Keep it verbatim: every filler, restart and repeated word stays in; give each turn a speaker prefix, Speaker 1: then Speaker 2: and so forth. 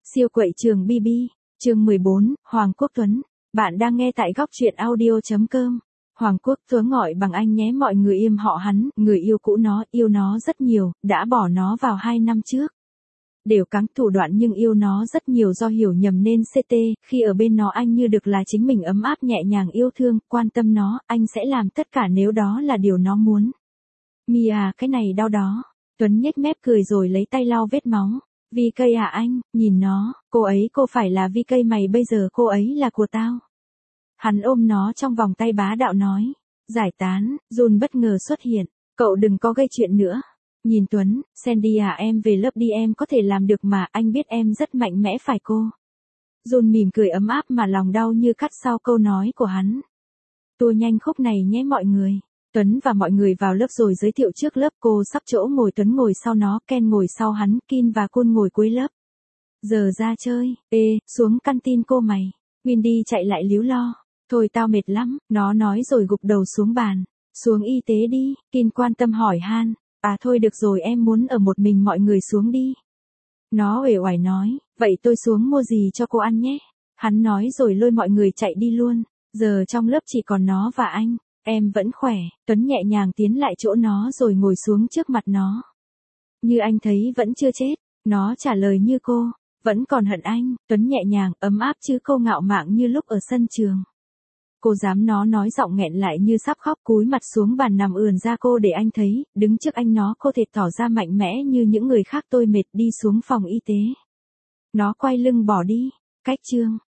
Speaker 1: Siêu quậy trường bê bê, chương mười bốn, Hoàng Quốc Tuấn. Bạn đang nghe tại góc truyện audio chấm com. Hoàng Quốc Tuấn gọi bằng anh nhé, mọi người im họ hắn, người yêu cũ nó, yêu nó rất nhiều, đã bỏ nó vào hai năm trước. Đều cắn thủ đoạn nhưng yêu nó rất nhiều do hiểu nhầm nên xê tê, khi ở bên nó anh như được là chính mình, ấm áp nhẹ nhàng yêu thương, quan tâm nó, anh sẽ làm tất cả nếu đó là điều nó muốn. Mi à, cái này đau đó. Tuấn nhếch mép cười rồi lấy tay lau vết máu. Vi cây à anh, nhìn nó, cô ấy cô phải là Vi cây mày, bây giờ cô ấy là của tao. Hắn ôm nó trong vòng tay bá đạo nói. Giải tán, Jun bất ngờ xuất hiện. Cậu đừng có gây chuyện nữa. Nhìn Tuấn, Sandy à, em về lớp đi, em có thể làm được mà, anh biết em rất mạnh mẽ phải cô. Jun mỉm cười ấm áp mà lòng đau như cắt sau câu nói của hắn. Tua nhanh khúc này nhé mọi người. Tuấn và mọi người vào lớp rồi giới thiệu trước lớp, cô sắp chỗ ngồi, Tuấn ngồi sau nó, Ken ngồi sau hắn, Kin và Kun ngồi cuối lớp. Giờ ra chơi, ê, xuống căn tin cô mày. Windy chạy lại líu lo. Thôi tao mệt lắm, nó nói rồi gục đầu xuống bàn. Xuống y tế đi, Kin quan tâm hỏi han. À thôi được rồi, em muốn ở một mình, mọi người xuống đi. Nó uể oải nói, vậy tôi xuống mua gì cho cô ăn nhé. Hắn nói rồi lôi mọi người chạy đi luôn. Giờ trong lớp chỉ còn nó và anh. Em vẫn khỏe, Tuấn nhẹ nhàng tiến lại chỗ nó rồi ngồi xuống trước mặt nó. Như anh thấy vẫn chưa chết, nó trả lời như cô, vẫn còn hận anh, Tuấn nhẹ nhàng, ấm áp chứ cô ngạo mạn như lúc ở sân trường. Cô dám, nó nói giọng nghẹn lại như sắp khóc, cúi mặt xuống bàn nằm ườn ra cô để anh thấy, đứng trước anh nó cô thể tỏ ra mạnh mẽ như những người khác. Tôi mệt, đi xuống phòng y tế. Nó quay lưng bỏ đi, cách chương.